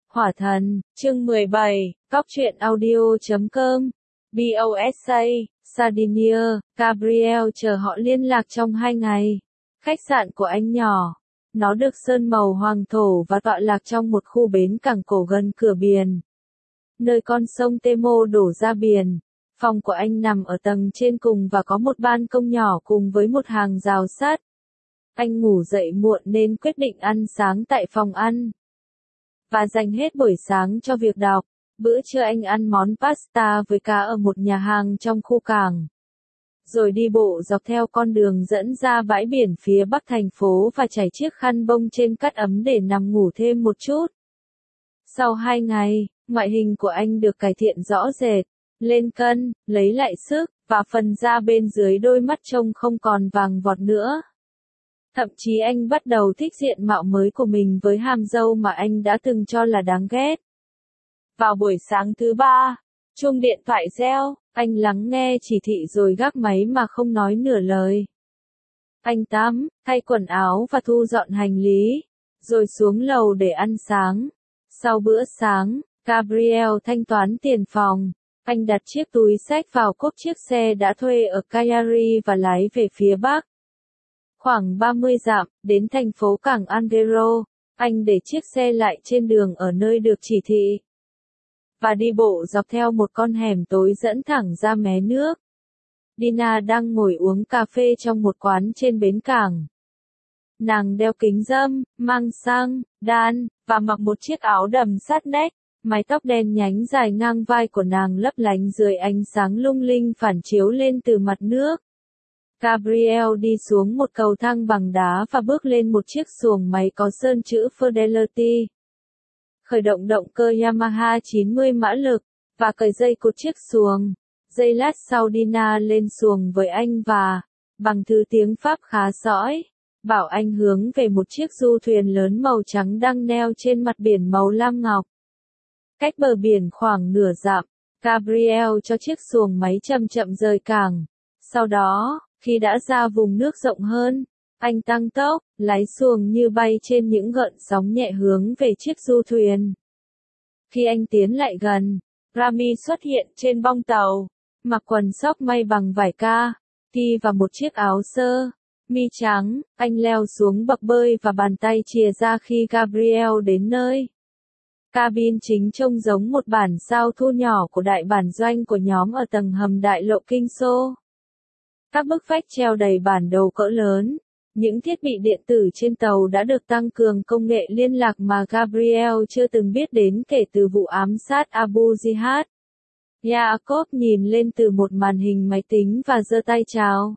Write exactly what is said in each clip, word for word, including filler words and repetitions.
Hỏa thần, chương mười bảy, cóc truyện audio chấm com, bê o ét a, Sardinia, Gabriel chờ họ liên lạc trong hai ngày. Khách sạn của anh nhỏ. Nó được sơn màu hoàng thổ và tọa lạc trong một khu bến cảng cổ gần cửa biển, nơi con sông Temo đổ ra biển. Phòng của anh nằm ở tầng trên cùng và có một ban công nhỏ cùng với một hàng rào sắt. Anh ngủ dậy muộn nên quyết định ăn sáng tại phòng ăn và dành hết buổi sáng cho việc đọc. Bữa trưa anh ăn món pasta với cá ở một nhà hàng trong khu cảng, rồi đi bộ dọc theo con đường dẫn ra bãi biển phía bắc thành phố và trải chiếc khăn bông trên cát ấm để nằm ngủ thêm một chút. Sau hai ngày, ngoại hình của anh được cải thiện rõ rệt, lên cân, lấy lại sức, và phần da bên dưới đôi mắt trông không còn vàng vọt nữa. Thậm chí anh bắt đầu thích diện mạo mới của mình với hàm râu mà anh đã từng cho là đáng ghét. Vào buổi sáng thứ ba, chuông điện thoại reo, anh lắng nghe chỉ thị rồi gác máy mà không nói nửa lời. Anh tắm, thay quần áo và thu dọn hành lý, rồi xuống lầu để ăn sáng. Sau bữa sáng, Gabriel thanh toán tiền phòng. Anh đặt chiếc túi xách vào cốp chiếc xe đã thuê ở Cagliari và lái về phía bắc. Khoảng ba mươi dặm, đến thành phố cảng Andero, anh để chiếc xe lại trên đường ở nơi được chỉ thị và đi bộ dọc theo một con hẻm tối dẫn thẳng ra mé nước. Dina đang ngồi uống cà phê trong một quán trên bến cảng. Nàng đeo kính râm, mang xăng, đan, và mặc một chiếc áo đầm sát nách. Mái tóc đen nhánh dài ngang vai của nàng lấp lánh dưới ánh sáng lung linh phản chiếu lên từ mặt nước. Gabriel đi xuống một cầu thang bằng đá và bước lên một chiếc xuồng máy có sơn chữ Fidelity. Khởi động động cơ Yamaha chín mươi mã lực, và cởi dây cột chiếc xuồng. Giây lát sau Dina lên xuồng với anh và, bằng thứ tiếng Pháp khá sõi, bảo anh hướng về một chiếc du thuyền lớn màu trắng đang neo trên mặt biển màu lam ngọc. Cách bờ biển khoảng nửa dặm, Gabriel cho chiếc xuồng máy chậm chậm rời cảng. Sau đó, khi đã ra vùng nước rộng hơn, anh tăng tốc, lái xuồng như bay trên những gợn sóng nhẹ hướng về chiếc du thuyền. Khi anh tiến lại gần, Rami xuất hiện trên bong tàu, mặc quần sóc may bằng vải ca, ti và một chiếc áo sơ mi trắng. Anh leo xuống bậc bơi và bàn tay chìa ra khi Gabriel đến nơi. Cabin chính trông giống một bản sao thu nhỏ của đại bản doanh của nhóm ở tầng hầm đại lộ Kinh Xô. Các bức vách treo đầy bản đồ cỡ lớn. Những thiết bị điện tử trên tàu đã được tăng cường công nghệ liên lạc mà Gabriel chưa từng biết đến kể từ vụ ám sát Abu Jihad. Jacob nhìn lên từ một màn hình máy tính và giơ tay chào.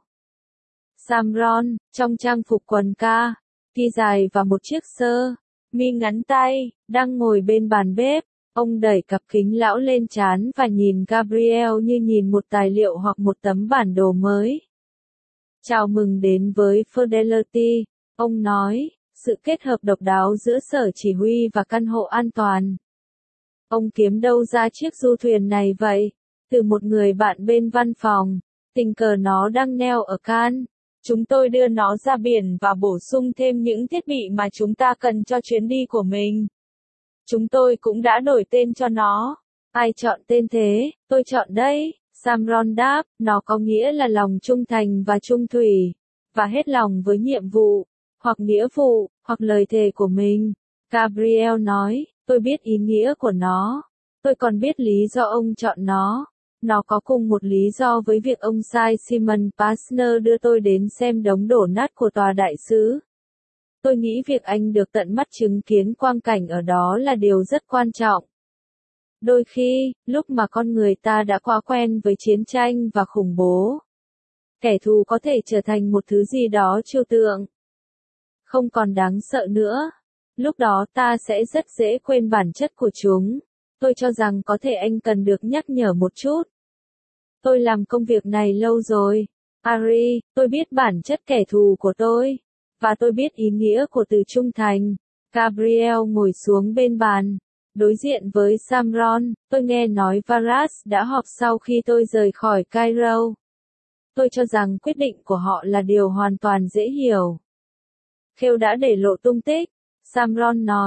Samron, trong trang phục quần ca, ti dài và một chiếc sơ mi ngắn tay, đang ngồi bên bàn bếp. Ông đẩy cặp kính lão lên trán và nhìn Gabriel như nhìn một tài liệu hoặc một tấm bản đồ mới. Chào mừng đến với Fidelity, ông nói, sự kết hợp độc đáo giữa sở chỉ huy và căn hộ an toàn. Ông kiếm đâu ra chiếc du thuyền này vậy? Từ một người bạn bên văn phòng, tình cờ nó đang neo ở Cannes. Chúng tôi đưa nó ra biển và bổ sung thêm những thiết bị mà chúng ta cần cho chuyến đi của mình. Chúng tôi cũng đã đổi tên cho nó. Ai chọn tên thế? Tôi chọn đấy. Samron đáp, nó có nghĩa là lòng trung thành và trung thủy, và hết lòng với nhiệm vụ, hoặc nghĩa vụ, hoặc lời thề của mình. Gabriel nói, tôi biết ý nghĩa của nó. Tôi còn biết lý do ông chọn nó. Nó có cùng một lý do với việc ông sai Simon Pasner đưa tôi đến xem đống đổ nát của tòa đại sứ. Tôi nghĩ việc anh được tận mắt chứng kiến quang cảnh ở đó là điều rất quan trọng. Đôi khi, lúc mà con người ta đã quá quen với chiến tranh và khủng bố, kẻ thù có thể trở thành một thứ gì đó trừu tượng, không còn đáng sợ nữa. Lúc đó ta sẽ rất dễ quên bản chất của chúng. Tôi cho rằng có thể anh cần được nhắc nhở một chút. Tôi làm công việc này lâu rồi. Ari, tôi biết bản chất kẻ thù của tôi, và tôi biết ý nghĩa của từ trung thành. Gabriel ngồi xuống bên bàn, đối diện với Samron. Tôi nghe nói Varas đã họp sau khi tôi rời khỏi Cairo. Tôi cho rằng quyết định của họ là điều hoàn toàn dễ hiểu. Khêu đã để lộ tung tích. Samron nói,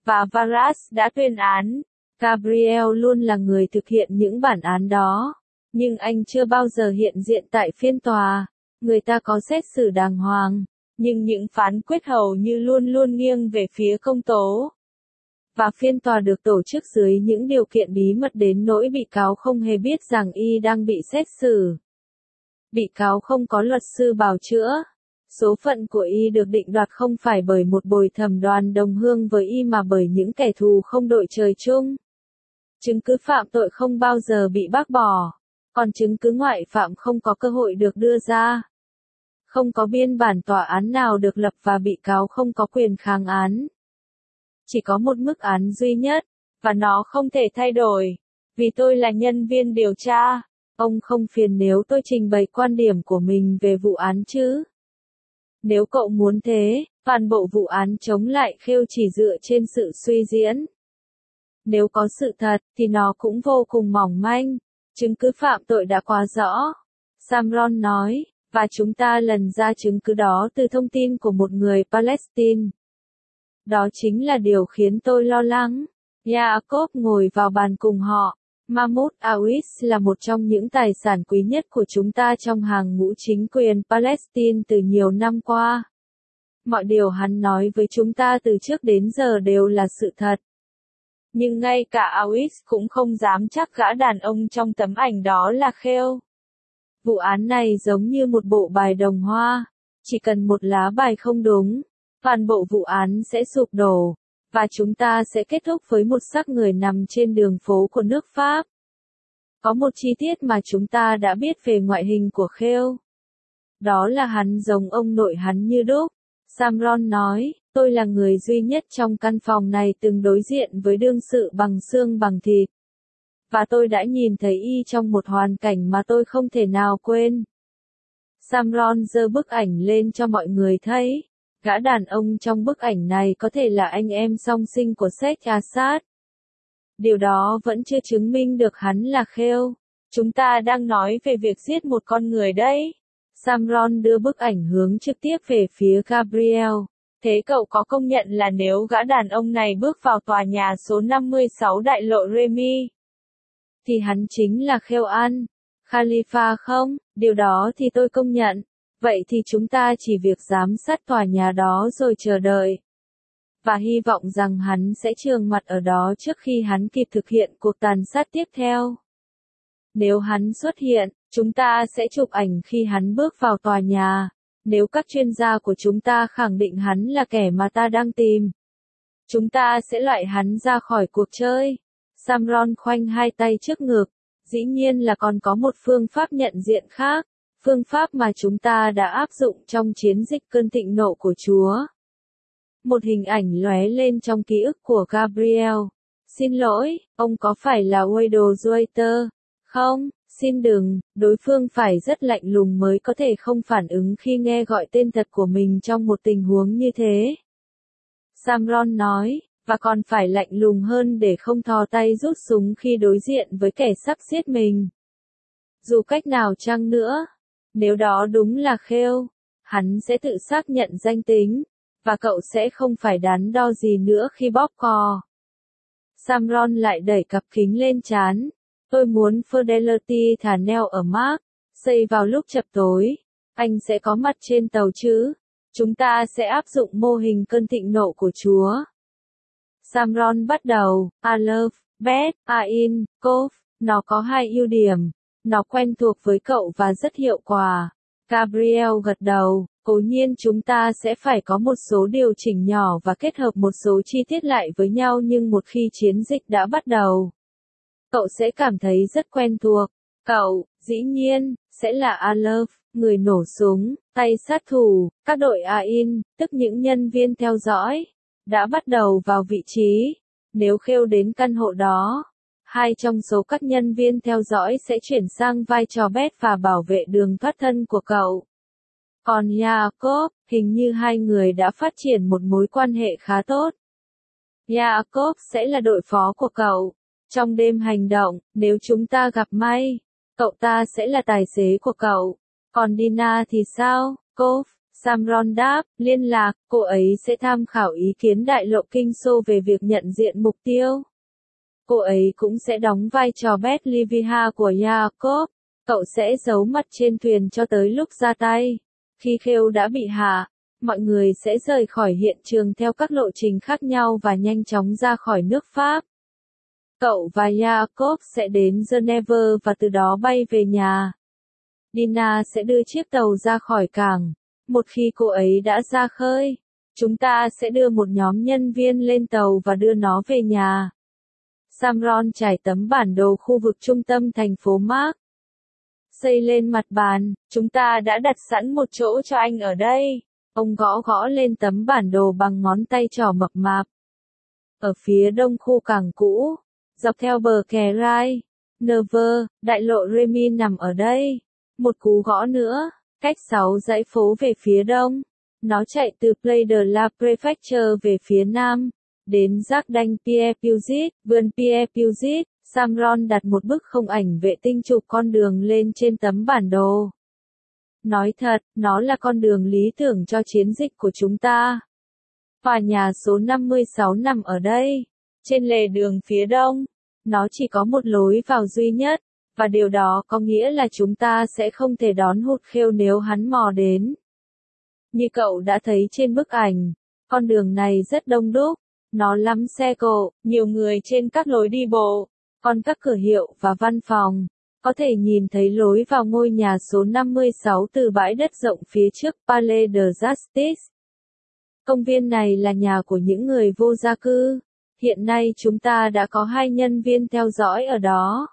và Varas đã tuyên án. Gabriel luôn là người thực hiện những bản án đó, nhưng anh chưa bao giờ hiện diện tại phiên tòa. Người ta có xét xử đàng hoàng, nhưng những phán quyết hầu như luôn luôn nghiêng về phía công tố. Và phiên tòa được tổ chức dưới những điều kiện bí mật đến nỗi bị cáo không hề biết rằng y đang bị xét xử. Bị cáo không có luật sư bào chữa. Số phận của y được định đoạt không phải bởi một bồi thẩm đoàn đồng hương với y mà bởi những kẻ thù không đội trời chung. Chứng cứ phạm tội không bao giờ bị bác bỏ, còn chứng cứ ngoại phạm không có cơ hội được đưa ra. Không có biên bản tòa án nào được lập và bị cáo không có quyền kháng án. Chỉ có một mức án duy nhất, và nó không thể thay đổi, vì tôi là nhân viên điều tra. Ông không phiền nếu tôi trình bày quan điểm của mình về vụ án chứ? Nếu cậu muốn thế, toàn bộ vụ án chống lại Khêu chỉ dựa trên sự suy diễn. Nếu có sự thật, thì nó cũng vô cùng mỏng manh. Chứng cứ phạm tội đã quá rõ. Samron nói, và chúng ta lần ra chứng cứ đó từ thông tin của một người Palestine. Đó chính là điều khiến tôi lo lắng. Jacob ngồi vào bàn cùng họ. Mahmoud Awis là một trong những tài sản quý nhất của chúng ta trong hàng ngũ chính quyền Palestine từ nhiều năm qua. Mọi điều hắn nói với chúng ta từ trước đến giờ đều là sự thật. Nhưng ngay cả Awis cũng không dám chắc gã đàn ông trong tấm ảnh đó là Khêu. Vụ án này giống như một bộ bài đồng hoa. Chỉ cần một lá bài không đúng, toàn bộ vụ án sẽ sụp đổ. Và chúng ta sẽ kết thúc với một xác người nằm trên đường phố của nước Pháp. Có một chi tiết mà chúng ta đã biết về ngoại hình của Khêu. Đó là hắn giống ông nội hắn như đúc. Samron nói, tôi là người duy nhất trong căn phòng này từng đối diện với đương sự bằng xương bằng thịt. Và tôi đã nhìn thấy y trong một hoàn cảnh mà tôi không thể nào quên. Samron giơ bức ảnh lên cho mọi người thấy. Gã đàn ông trong bức ảnh này có thể là anh em song sinh của Sheikh Assad. Điều đó vẫn chưa chứng minh được hắn là Khêu. Chúng ta đang nói về việc giết một con người đấy. Samron đưa bức ảnh hướng trực tiếp về phía Gabriel. Thế cậu có công nhận là nếu gã đàn ông này bước vào tòa nhà số năm mươi sáu đại lộ Remy, thì hắn chính là Khêu An Khalifa không? Điều đó thì tôi công nhận. Vậy thì chúng ta chỉ việc giám sát tòa nhà đó rồi chờ đợi. Và hy vọng rằng hắn sẽ trường mặt ở đó trước khi hắn kịp thực hiện cuộc tàn sát tiếp theo. Nếu hắn xuất hiện, chúng ta sẽ chụp ảnh khi hắn bước vào tòa nhà. Nếu các chuyên gia của chúng ta khẳng định hắn là kẻ mà ta đang tìm, chúng ta sẽ loại hắn ra khỏi cuộc chơi. Samron khoanh hai tay trước ngực. Dĩ nhiên là còn có một phương pháp nhận diện khác. Phương pháp mà chúng ta đã áp dụng trong chiến dịch cơn thịnh nộ của Chúa. Một hình ảnh lóe lên trong ký ức của Gabriel. Xin lỗi, ông có phải là Wade Joyter? Không, xin đừng, đối phương phải rất lạnh lùng mới có thể không phản ứng khi nghe gọi tên thật của mình trong một tình huống như thế. Samron nói, và còn phải lạnh lùng hơn để không thò tay rút súng khi đối diện với kẻ sắp giết mình. Dù cách nào chăng nữa, nếu đó đúng là Khêu, hắn sẽ tự xác nhận danh tính, và cậu sẽ không phải đắn đo gì nữa khi bóp cò. Samron lại đẩy cặp kính lên trán. Tôi muốn Fidelity thả neo ở Mark, xây vào lúc chập tối. Anh sẽ có mặt trên tàu chứ? Chúng ta sẽ áp dụng mô hình cơn thịnh nộ của Chúa. Samron bắt đầu, Aleph, Bet, Ain, Kof, nó có hai ưu điểm. Nó quen thuộc với cậu và rất hiệu quả. Gabriel gật đầu, cố nhiên chúng ta sẽ phải có một số điều chỉnh nhỏ và kết hợp một số chi tiết lại với nhau nhưng một khi chiến dịch đã bắt đầu, cậu sẽ cảm thấy rất quen thuộc. Cậu, dĩ nhiên, sẽ là Aleph, người nổ súng, tay sát thủ, các đội Ain, tức những nhân viên theo dõi, đã bắt đầu vào vị trí. Nếu Khêu đến căn hộ đó, hai trong số các nhân viên theo dõi sẽ chuyển sang vai trò Bet và bảo vệ đường thoát thân của cậu. Còn Jacob, hình như hai người đã phát triển một mối quan hệ khá tốt. Jacob sẽ là đội phó của cậu. Trong đêm hành động, nếu chúng ta gặp may, cậu ta sẽ là tài xế của cậu. Còn Dina thì sao? Kof, Samron đáp, liên lạc, cô ấy sẽ tham khảo ý kiến đại lộ kinh xô về việc nhận diện mục tiêu. Cô ấy cũng sẽ đóng vai trò Beth Livia của Jacob. Cậu sẽ giấu mặt trên thuyền cho tới lúc ra tay. Khi khêu đã bị hạ, mọi người sẽ rời khỏi hiện trường theo các lộ trình khác nhau và nhanh chóng ra khỏi nước Pháp. Cậu và Jacob sẽ đến Geneva và từ đó bay về nhà. Dina sẽ đưa chiếc tàu ra khỏi cảng. Một khi cô ấy đã ra khơi, chúng ta sẽ đưa một nhóm nhân viên lên tàu và đưa nó về nhà. Samron trải tấm bản đồ khu vực trung tâm thành phố Mark. Xây lên mặt bàn, chúng ta đã đặt sẵn một chỗ cho anh ở đây. Ông gõ gõ lên tấm bản đồ bằng ngón tay trỏ mập mạp. Ở phía đông khu cảng cũ, dọc theo bờ kè Rai, Nevers, đại lộ Remy nằm ở đây. Một cú gõ nữa, cách sáu dãy phố về phía đông. Nó chạy từ Place de la Préfecture về phía nam, đến Jardin Pierre Puget, vườn Pierre Puget. Samron đặt một bức không ảnh vệ tinh chụp con đường lên trên tấm bản đồ. Nói thật, nó là con đường lý tưởng cho chiến dịch của chúng ta. Tòa nhà số năm mươi sáu nằm ở đây, trên lề đường phía đông. Nó chỉ có một lối vào duy nhất, và điều đó có nghĩa là chúng ta sẽ không thể đón hụt khêu nếu hắn mò đến. Như cậu đã thấy trên bức ảnh, con đường này rất đông đúc, nó lắm xe cộ, nhiều người trên các lối đi bộ, còn các cửa hiệu và văn phòng. Có thể nhìn thấy lối vào ngôi nhà số năm mươi sáu từ bãi đất rộng phía trước Palais de Justice. Công viên này là nhà của những người vô gia cư. Hiện nay chúng ta đã có hai nhân viên theo dõi ở đó.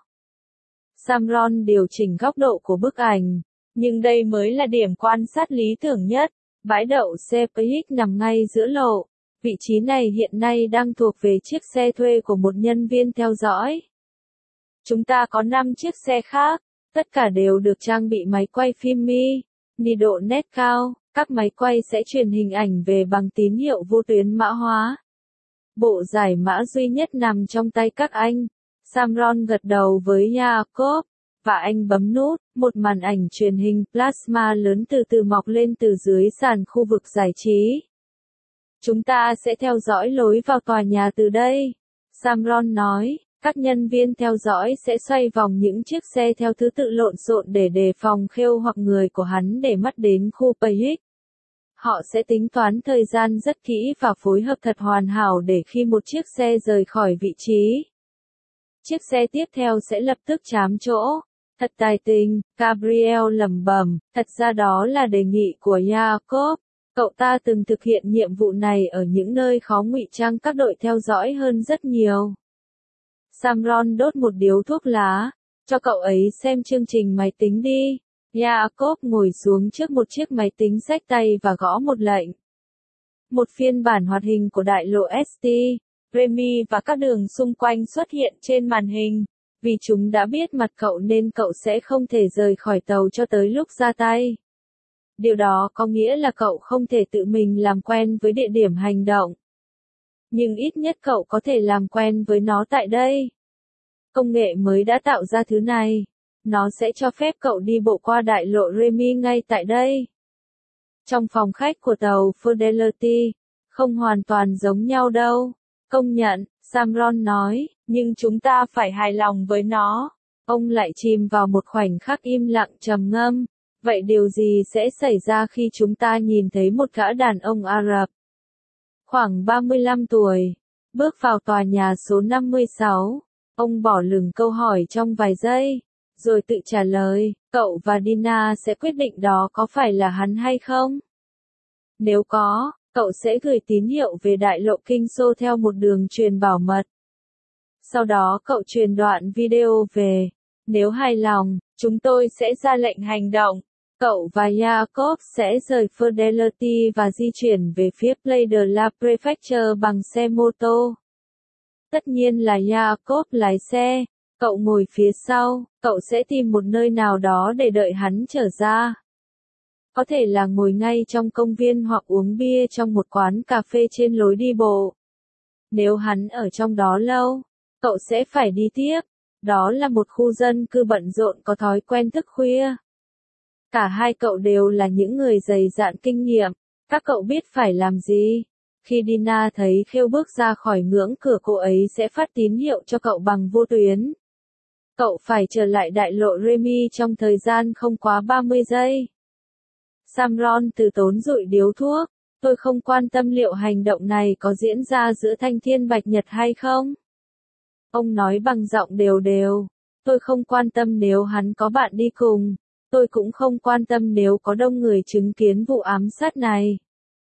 Samron điều chỉnh góc độ của bức ảnh, nhưng đây mới là điểm quan sát lý tưởng nhất. Bãi đậu xe pê ích nằm ngay giữa lộ. Vị trí này hiện nay đang thuộc về chiếc xe thuê của một nhân viên theo dõi. Chúng ta có năm chiếc xe khác, tất cả đều được trang bị máy quay phim mi, ni độ nét cao, các máy quay sẽ truyền hình ảnh về bằng tín hiệu vô tuyến mã hóa. Bộ giải mã duy nhất nằm trong tay các anh. Samron gật đầu với Jacob, và anh bấm nút, một màn ảnh truyền hình plasma lớn từ từ mọc lên từ dưới sàn khu vực giải trí. Chúng ta sẽ theo dõi lối vào tòa nhà từ đây. Samron nói. Các nhân viên theo dõi sẽ xoay vòng những chiếc xe theo thứ tự lộn xộn để đề phòng khêu hoặc người của hắn để mắt đến khu pê ích. Họ sẽ tính toán thời gian rất kỹ và phối hợp thật hoàn hảo để khi một chiếc xe rời khỏi vị trí, chiếc xe tiếp theo sẽ lập tức trám chỗ. Thật tài tình, Gabriel lẩm bẩm, thật ra đó là đề nghị của Jacob. Cậu ta từng thực hiện nhiệm vụ này ở những nơi khó ngụy trang các đội theo dõi hơn rất nhiều. Samron đốt một điếu thuốc lá, cho cậu ấy xem chương trình máy tính đi. Jacob ngồi xuống trước một chiếc máy tính xách tay và gõ một lệnh. Một phiên bản hoạt hình của đại lộ ét tê, Remy và các đường xung quanh xuất hiện trên màn hình. Vì chúng đã biết mặt cậu nên cậu sẽ không thể rời khỏi tàu cho tới lúc ra tay. Điều đó có nghĩa là cậu không thể tự mình làm quen với địa điểm hành động. Nhưng ít nhất cậu có thể làm quen với nó tại đây. Công nghệ mới đã tạo ra thứ này. Nó sẽ cho phép cậu đi bộ qua đại lộ Remy ngay tại đây. Trong phòng khách của tàu Fidelity, không hoàn toàn giống nhau đâu. Công nhận, Samron nói, nhưng chúng ta phải hài lòng với nó. Ông lại chìm vào một khoảnh khắc im lặng trầm ngâm. Vậy điều gì sẽ xảy ra khi chúng ta nhìn thấy một gã đàn ông Ả Rập, khoảng ba mươi lăm tuổi, bước vào tòa nhà số năm mươi sáu? Ông bỏ lửng câu hỏi trong vài giây, rồi tự trả lời, cậu và Dina sẽ quyết định đó có phải là hắn hay không. Nếu có, cậu sẽ gửi tín hiệu về đại lộ kinh xô theo một đường truyền bảo mật. Sau đó cậu truyền đoạn video về. Nếu hài lòng, chúng tôi sẽ ra lệnh hành động. Cậu và Jacob sẽ rời Fidelity và di chuyển về phía Place de la Préfecture bằng xe mô tô. Tất nhiên là Jacob lái xe, cậu ngồi phía sau, cậu sẽ tìm một nơi nào đó để đợi hắn trở ra. Có thể là ngồi ngay trong công viên hoặc uống bia trong một quán cà phê trên lối đi bộ. Nếu hắn ở trong đó lâu, cậu sẽ phải đi tiếp. Đó là một khu dân cư bận rộn có thói quen thức khuya. Cả hai cậu đều là những người dày dạn kinh nghiệm, các cậu biết phải làm gì. Khi Dina thấy Khêu bước ra khỏi ngưỡng cửa, cô ấy sẽ phát tín hiệu cho cậu bằng vô tuyến. Cậu phải trở lại đại lộ Remy trong thời gian không quá ba mươi giây. Samron từ tốn dụi điếu thuốc. Tôi không quan tâm liệu hành động này có diễn ra giữa Thanh Thiên Bạch Nhật hay không. Ông nói bằng giọng đều đều. Tôi không quan tâm nếu hắn có bạn đi cùng. Tôi cũng không quan tâm nếu có đông người chứng kiến vụ ám sát này.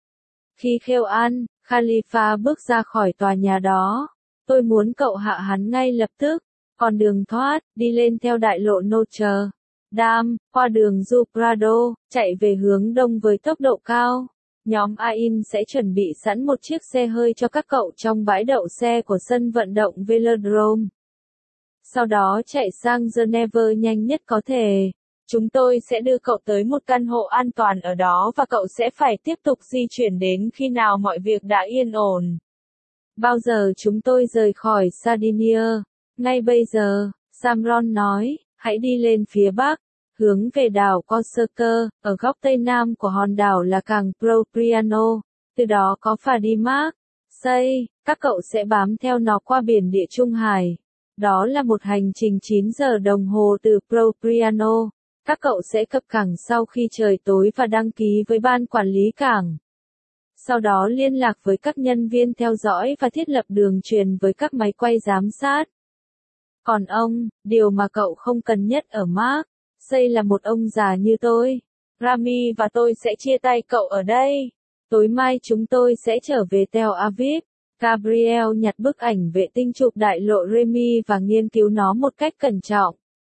Khi Khêu An, Khalifa bước ra khỏi tòa nhà đó, tôi muốn cậu hạ hắn ngay lập tức. Còn đường thoát, đi lên theo đại lộ Notre Dame, qua đường Du Prado, chạy về hướng đông với tốc độ cao. Nhóm Ain sẽ chuẩn bị sẵn một chiếc xe hơi cho các cậu trong bãi đậu xe của sân vận động Velodrome. Sau đó chạy sang Geneva nhanh nhất có thể. Chúng tôi sẽ đưa cậu tới một căn hộ an toàn ở đó và cậu sẽ phải tiếp tục di chuyển đến khi nào mọi việc đã yên ổn. Bao giờ chúng tôi rời khỏi Sardinia? Ngay bây giờ, Samron nói, hãy đi lên phía bắc, hướng về đảo Corsica, ở góc tây nam của hòn đảo là cảng Propriano, từ đó có phà đi Marseille, các cậu sẽ bám theo nó qua biển Địa Trung Hải. Đó là một hành trình chín giờ đồng hồ từ Propriano. Các cậu sẽ cập cảng sau khi trời tối và đăng ký với ban quản lý cảng. Sau đó liên lạc với các nhân viên theo dõi và thiết lập đường truyền với các máy quay giám sát. Còn ông, điều mà cậu không cần nhất ở Marseille là một ông già như tôi. Rami và tôi sẽ chia tay cậu ở đây. Tối mai chúng tôi sẽ trở về Tel Aviv. Gabriel nhặt bức ảnh vệ tinh chụp đại lộ Remy và nghiên cứu nó một cách cẩn trọng.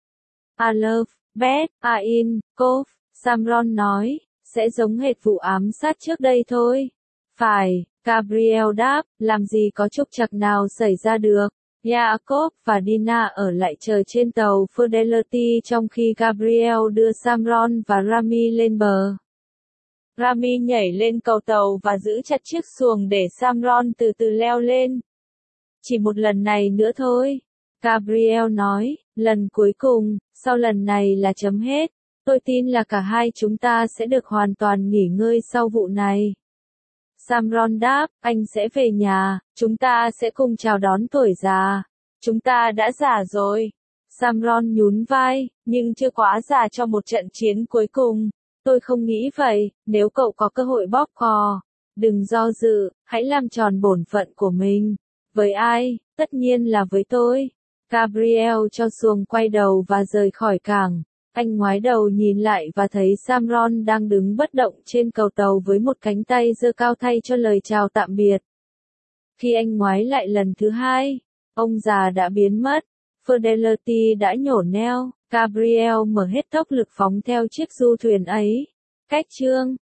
Aleph, Bet, Ain, Kov, Samron nói, sẽ giống hệt vụ ám sát trước đây thôi. Phải, Gabriel đáp, làm gì có trục trặc nào xảy ra được. Jacob và Dina ở lại chờ trên tàu Fidelity trong khi Gabriel đưa Samron và Rami lên bờ. Rami nhảy lên cầu tàu và giữ chặt chiếc xuồng để Samron từ từ leo lên. Chỉ một lần này nữa thôi. Gabriel nói, lần cuối cùng, sau lần này là chấm hết. Tôi tin là cả hai chúng ta sẽ được hoàn toàn nghỉ ngơi sau vụ này. Samron đáp, anh sẽ về nhà, chúng ta sẽ cùng chào đón tuổi già. Chúng ta đã già rồi. Samron nhún vai, nhưng chưa quá già cho một trận chiến cuối cùng. Tôi không nghĩ vậy, nếu cậu có cơ hội bóp cò, đừng do dự, hãy làm tròn bổn phận của mình. Với ai? Tất nhiên là với tôi. Gabriel cho xuồng quay đầu và rời khỏi cảng. Anh ngoái đầu nhìn lại và thấy Samron đang đứng bất động trên cầu tàu với một cánh tay giơ cao thay cho lời chào tạm biệt. Khi anh ngoái lại lần thứ hai, ông già đã biến mất. Fidelity đã nhổ neo. Gabriel mở hết tốc lực phóng theo chiếc du thuyền ấy. Cách chương